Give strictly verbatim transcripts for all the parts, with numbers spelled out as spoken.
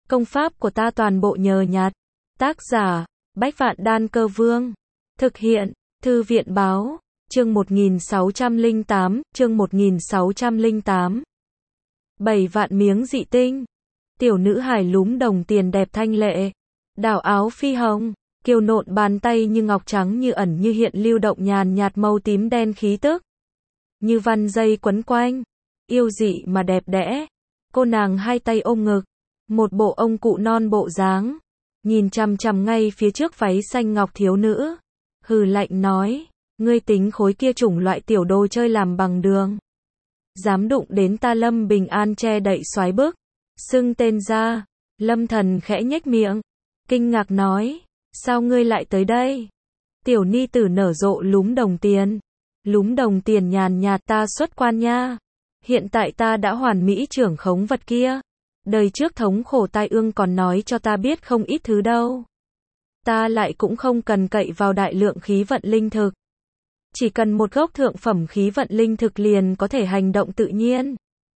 Công pháp của ta toàn bộ nhờ nhặt. Tác giả, Bách Vạn Đan Cơ Vương. Thực hiện, Thư viện báo, chương một nghìn sáu trăm lẻ tám, chương một nghìn sáu trăm lẻ tám. Bảy vạn miếng dị tinh. Tiểu nữ hài lúm đồng tiền đẹp thanh lệ. Đảo áo phi hồng, kiều nộn bàn tay như ngọc trắng như ẩn như hiện lưu động nhàn nhạt màu tím đen khí tức. Như văn dây quấn quanh. Yêu dị mà đẹp đẽ. Cô nàng hai tay ôm ngực. Một bộ ông cụ non bộ dáng. Nhìn chằm chằm ngay phía trước váy xanh ngọc thiếu nữ. Hừ lạnh nói. Ngươi tính khối kia chủng loại tiểu đồ chơi làm bằng đường. Dám đụng đến ta Lâm Bình An che đậy xoái bức. Xưng tên ra. Lâm Thần khẽ nhếch miệng. Kinh ngạc nói. Sao ngươi lại tới đây? Tiểu ni tử nở rộ lúm đồng tiền. Lúm đồng tiền nhàn nhạt ta xuất quan nha. Hiện tại ta đã hoàn mỹ trưởng khống vật kia. Đời trước thống khổ tai ương còn nói cho ta biết không ít thứ đâu. Ta lại cũng không cần cậy vào đại lượng khí vận linh thực. Chỉ cần một gốc thượng phẩm khí vận linh thực liền có thể hành động tự nhiên.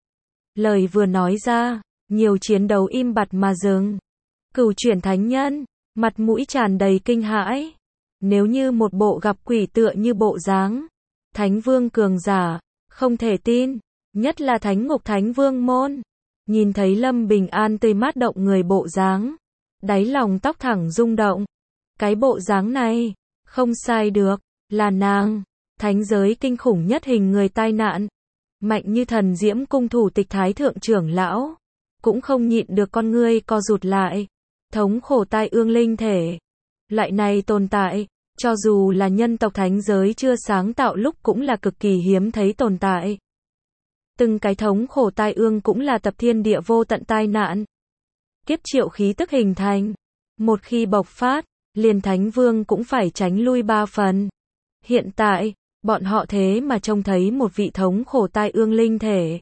Lời vừa nói ra, nhiều chiến đấu im bặt mà dừng. Cửu chuyển thánh nhân, mặt mũi tràn đầy kinh hãi. Nếu như một bộ gặp quỷ tựa như bộ dáng. Thánh vương cường giả, không thể tin. Nhất là thánh ngục thánh vương môn. Nhìn thấy Lâm Bình An tươi mát động người bộ dáng. Đáy lòng tóc thẳng rung động. Cái bộ dáng này, không sai được, là nàng. Thánh giới kinh khủng nhất hình người tai nạn. Mạnh như thần diễm cung thủ tịch thái thượng trưởng lão. Cũng không nhịn được con ngươi co rụt lại. Thống khổ tai ương linh thể. Loại này tồn tại, cho dù là nhân tộc thánh giới chưa sáng tạo lúc cũng là cực kỳ hiếm thấy tồn tại. Từng cái thống khổ tai ương cũng là tập thiên địa vô tận tai nạn. Kiếp triệu khí tức hình thành. Một khi bộc phát, liền thánh vương cũng phải tránh lui ba phần. Hiện tại, bọn họ thế mà trông thấy một vị thống khổ tai ương linh thể.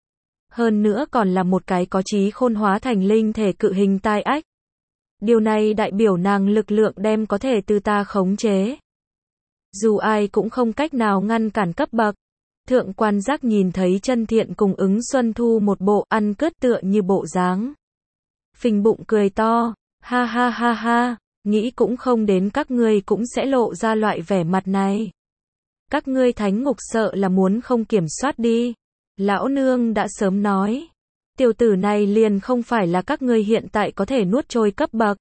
Hơn nữa còn là một cái có trí khôn hóa thành linh thể cự hình tai ách. Điều này đại biểu nàng lực lượng đem có thể từ ta khống chế. Dù ai cũng không cách nào ngăn cản cấp bậc. Thượng quan giác nhìn thấy chân thiện cùng ứng xuân thu một bộ ăn cướp tựa như bộ dáng. Phình bụng cười to, ha ha ha ha, nghĩ cũng không đến các ngươi cũng sẽ lộ ra loại vẻ mặt này. Các ngươi thánh ngục sợ là muốn không kiểm soát đi. Lão nương đã sớm nói. Tiểu tử này liền không phải là các ngươi hiện tại có thể nuốt trôi cấp bậc.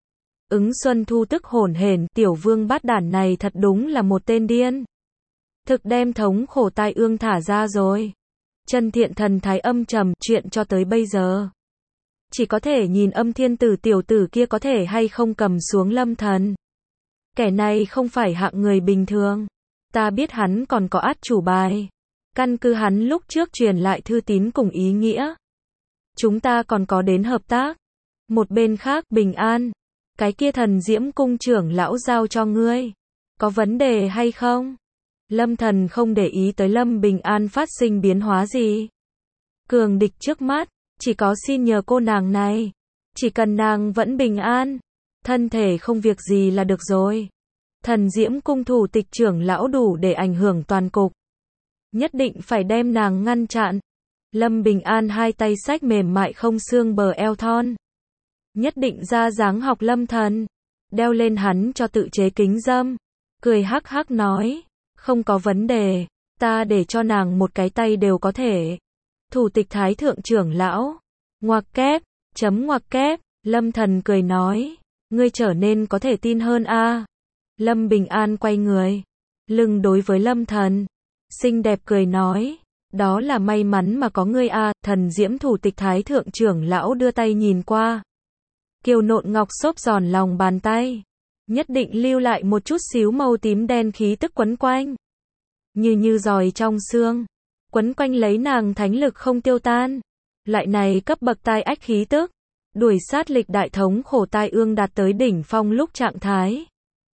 Ứng xuân thu tức hổn hển, tiểu vương bát đản này thật đúng là một tên điên. Thực đem thống khổ tai ương thả ra rồi. Chân thiện thần thái âm trầm, chuyện cho tới bây giờ. Chỉ có thể nhìn âm thiên tử tiểu tử kia có thể hay không cầm xuống Lâm Thần. Kẻ này không phải hạng người bình thường. Ta biết hắn còn có át chủ bài. Căn cứ hắn lúc trước truyền lại thư tín cùng ý nghĩa. Chúng ta còn có đến hợp tác. Một bên khác, Bình An. Cái kia thần diễm cung trưởng lão giao cho ngươi. Có vấn đề hay không? Lâm Thần không để ý tới Lâm Bình An phát sinh biến hóa gì. Cường địch trước mắt, chỉ có xin nhờ cô nàng này. Chỉ cần nàng vẫn bình an, thân thể không việc gì là được rồi. Thần diễm cung thủ tịch trưởng lão đủ để ảnh hưởng toàn cục. Nhất định phải đem nàng ngăn chặn. Lâm Bình An hai tay xách mềm mại không xương bờ eo thon. Nhất định ra dáng học Lâm Thần. Đeo lên hắn cho tự chế kính dâm. Cười hắc hắc nói. Không có vấn đề. Ta để cho nàng một cái tay đều có thể. Thủ tịch thái thượng trưởng lão. Ngoặc kép. Chấm ngoặc kép. Lâm Thần cười nói. Ngươi trở nên có thể tin hơn a. À. Lâm Bình An quay người. Lưng đối với Lâm Thần. Xinh đẹp cười nói. Đó là may mắn mà có ngươi a. À. Thần diễm thủ tịch thái thượng trưởng lão đưa tay nhìn qua. Kiều nộn ngọc xốp giòn lòng bàn tay. Nhất định lưu lại một chút xíu màu tím đen khí tức quấn quanh. Như như giòi trong xương. Quấn quanh lấy nàng thánh lực không tiêu tan. Loại này cấp bậc tai ách khí tức. Đuổi sát lịch đại thống khổ tai ương đạt tới đỉnh phong lúc trạng thái.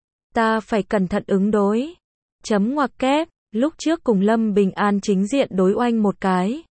Ta phải cẩn thận ứng đối. Chấm ngoặc kép. Lúc trước cùng Lâm Bình An chính diện đối oanh một cái.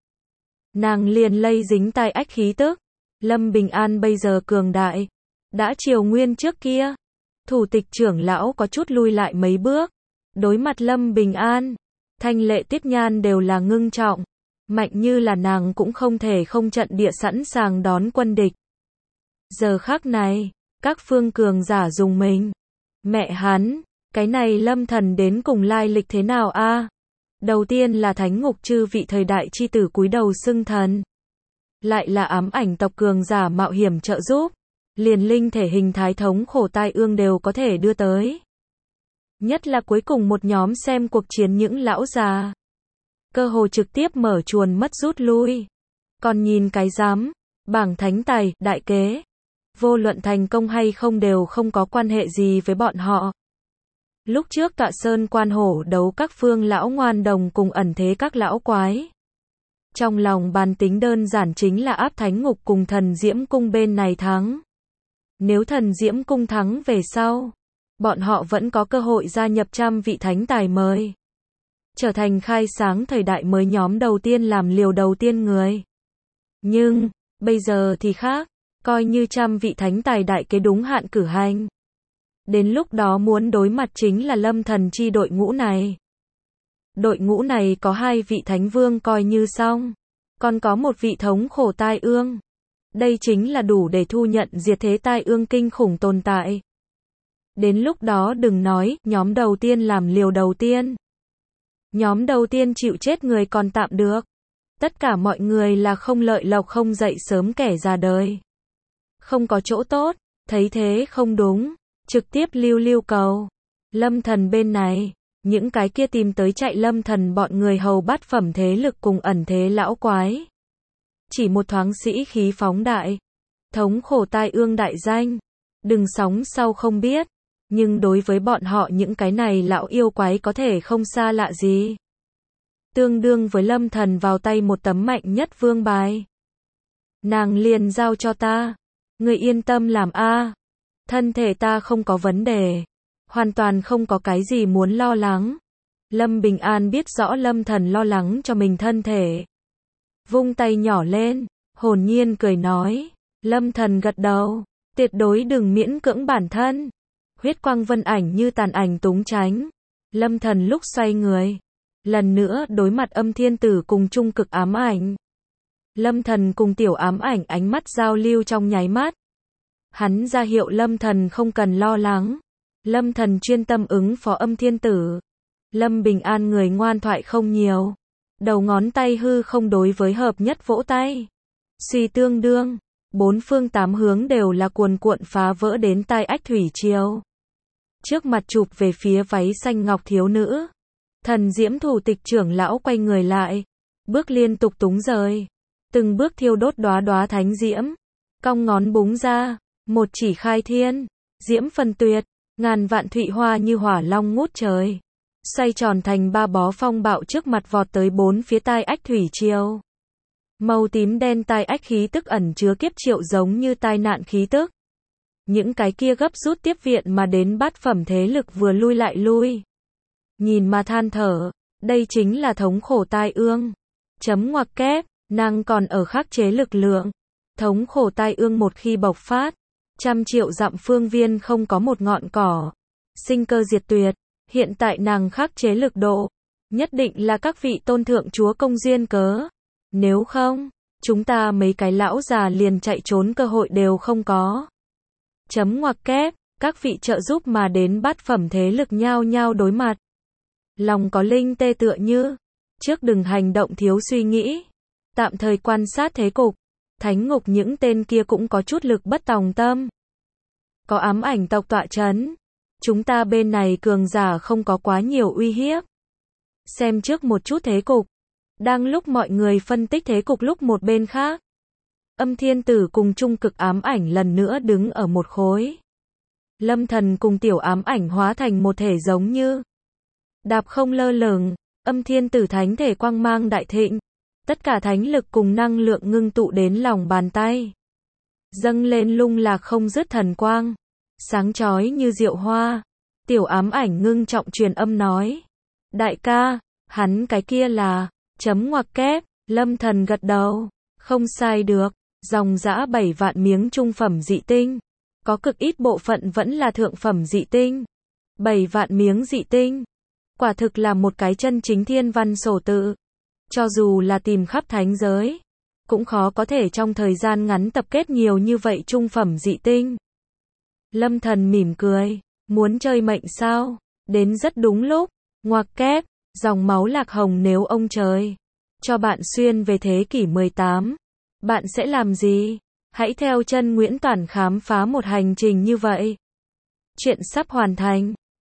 Nàng liền lây dính tai ách khí tức. Lâm Bình An bây giờ cường đại. Đã triều nguyên trước kia. Thủ tịch trưởng lão có chút lui lại mấy bước. Đối mặt Lâm Bình An. Thanh lệ tiết nhan đều là ngưng trọng. Mạnh như là nàng cũng không thể không trận địa sẵn sàng đón quân địch. Giờ khắc này, các phương cường giả dùng mình. Mẹ hắn, cái này Lâm Thần đến cùng lai lịch thế nào a? Đầu tiên là Thánh Ngục chư vị thời đại chi tử cúi đầu xưng thần. Lại là ám ảnh tộc cường giả mạo hiểm trợ giúp. Liền linh thể hình thái thống khổ tai ương đều có thể đưa tới. Nhất là cuối cùng một nhóm xem cuộc chiến những lão già. Cơ hồ trực tiếp mở chuồn mất rút lui. Còn nhìn cái giám, bảng thánh tài, đại kế. Vô luận thành công hay không đều không có quan hệ gì với bọn họ. Lúc trước Tọa Sơn Quan Hổ đấu các phương lão ngoan đồng cùng ẩn thế các lão quái. Trong lòng bàn tính đơn giản chính là áp Thánh Ngục cùng Thần Diễm Cung bên này thắng. Nếu Thần Diễm Cung thắng về sau, bọn họ vẫn có cơ hội gia nhập trăm vị thánh tài mới. Trở thành khai sáng thời đại mới nhóm đầu tiên làm liều đầu tiên người. Nhưng, bây giờ thì khác, coi như trăm vị thánh tài đại kế đúng hạn cử hành. Đến lúc đó muốn đối mặt chính là Lâm Thần chi đội ngũ này. Đội ngũ này có hai vị thánh vương coi như xong. Còn có một vị thống khổ tai ương. Đây chính là đủ để thu nhận diệt thế tai ương kinh khủng tồn tại. Đến lúc đó đừng nói, nhóm đầu tiên làm liều đầu tiên. Nhóm đầu tiên chịu chết người còn tạm được. Tất cả mọi người là không lợi lộc không dậy sớm kẻ già đời. Không có chỗ tốt, thấy thế không đúng, trực tiếp lưu lưu cầu. Lâm Thần bên này, những cái kia tìm tới chạy Lâm Thần bọn người hầu bát phẩm thế lực cùng ẩn thế lão quái. Chỉ một thoáng sĩ khí phóng đại. Thống khổ tai ương đại danh. Đừng sóng sau không biết. Nhưng đối với bọn họ những cái này lão yêu quái có thể không xa lạ gì. Tương đương với Lâm Thần vào tay một tấm mạnh nhất vương bài. Nàng liền giao cho ta. Người yên tâm làm a. Thân thể ta không có vấn đề. Hoàn toàn không có cái gì muốn lo lắng. Lâm Bình An biết rõ Lâm Thần lo lắng cho mình thân thể. Vung tay nhỏ lên, hồn nhiên cười nói. Lâm Thần gật đầu. Tuyệt đối đừng miễn cưỡng bản thân. Huyết quang vân ảnh như tàn ảnh túng tránh. Lâm Thần lúc xoay người. Lần nữa đối mặt Âm Thiên Tử cùng trung cực ám ảnh. Lâm Thần cùng tiểu ám ảnh ánh mắt giao lưu trong nháy mắt. Hắn ra hiệu Lâm Thần không cần lo lắng. Lâm Thần chuyên tâm ứng phó Âm Thiên Tử. Lâm Bình An người ngoan thoại không nhiều. Đầu ngón tay hư không đối với hợp nhất vỗ tay. Suy tương đương. Bốn phương tám hướng đều là cuồn cuộn phá vỡ đến tai ách thủy triều. Trước mặt chụp về phía váy xanh ngọc thiếu nữ. Thần Diễm thủ tịch trưởng lão quay người lại. Bước liên tục túng rời. Từng bước thiêu đốt đóa đóa thánh diễm. Cong ngón búng ra. Một chỉ khai thiên. Diễm phần tuyệt. Ngàn vạn thụy hoa như hỏa long ngút trời. Xoay tròn thành ba bó phong bạo trước mặt vọt tới bốn phía tai ách thủy triều. Màu tím đen tai ách khí tức ẩn chứa kiếp triệu giống như tai nạn khí tức. Những cái kia gấp rút tiếp viện mà đến bát phẩm thế lực vừa lui lại lui. Nhìn mà than thở, đây chính là thống khổ tai ương. Chấm ngoặc kép, nàng còn ở khắc chế lực lượng. Thống khổ tai ương một khi bộc phát, trăm triệu dặm phương viên không có một ngọn cỏ. Sinh cơ diệt tuyệt, hiện tại nàng khắc chế lực độ. Nhất định là các vị tôn thượng chúa công duyên cớ. Nếu không, chúng ta mấy cái lão già liền chạy trốn cơ hội đều không có. Chấm ngoặc kép, các vị trợ giúp mà đến bát phẩm thế lực nhao nhao đối mặt. Lòng có linh tê tựa như, trước đừng hành động thiếu suy nghĩ. Tạm thời quan sát thế cục. Thánh Ngục những tên kia cũng có chút lực bất tòng tâm. Có ám ảnh tộc tọa chấn. Chúng ta bên này cường giả không có quá nhiều uy hiếp. Xem trước một chút thế cục. Đang lúc mọi người phân tích thế cục lúc một bên khác. Âm Thiên Tử cùng trung cực ám ảnh lần nữa đứng ở một khối. Lâm Thần cùng tiểu ám ảnh hóa thành một thể giống như. Đạp không lơ lửng, Âm Thiên Tử thánh thể quang mang đại thịnh. Tất cả thánh lực cùng năng lượng ngưng tụ đến lòng bàn tay. Dâng lên lung lạc không dứt thần quang. Sáng chói như diệu hoa. Tiểu ám ảnh ngưng trọng truyền âm nói. Đại ca, hắn cái kia là, chấm ngoặc kép, Lâm Thần gật đầu. Không sai được, dòng dã bảy vạn miếng trung phẩm dị tinh. Có cực ít bộ phận vẫn là thượng phẩm dị tinh. Bảy vạn miếng dị tinh. Quả thực là một cái chân chính thiên văn sổ tự. Cho dù là tìm khắp thánh giới, cũng khó có thể trong thời gian ngắn tập kết nhiều như vậy trung phẩm dị tinh. Lâm Thần mỉm cười, muốn chơi mệnh sao? Đến rất đúng lúc, ngoặc kép, dòng máu lạc hồng nếu ông trời cho bạn xuyên về thế kỷ mười tám, bạn sẽ làm gì? Hãy theo chân Nguyễn Toản khám phá một hành trình như vậy. Chuyện sắp hoàn thành.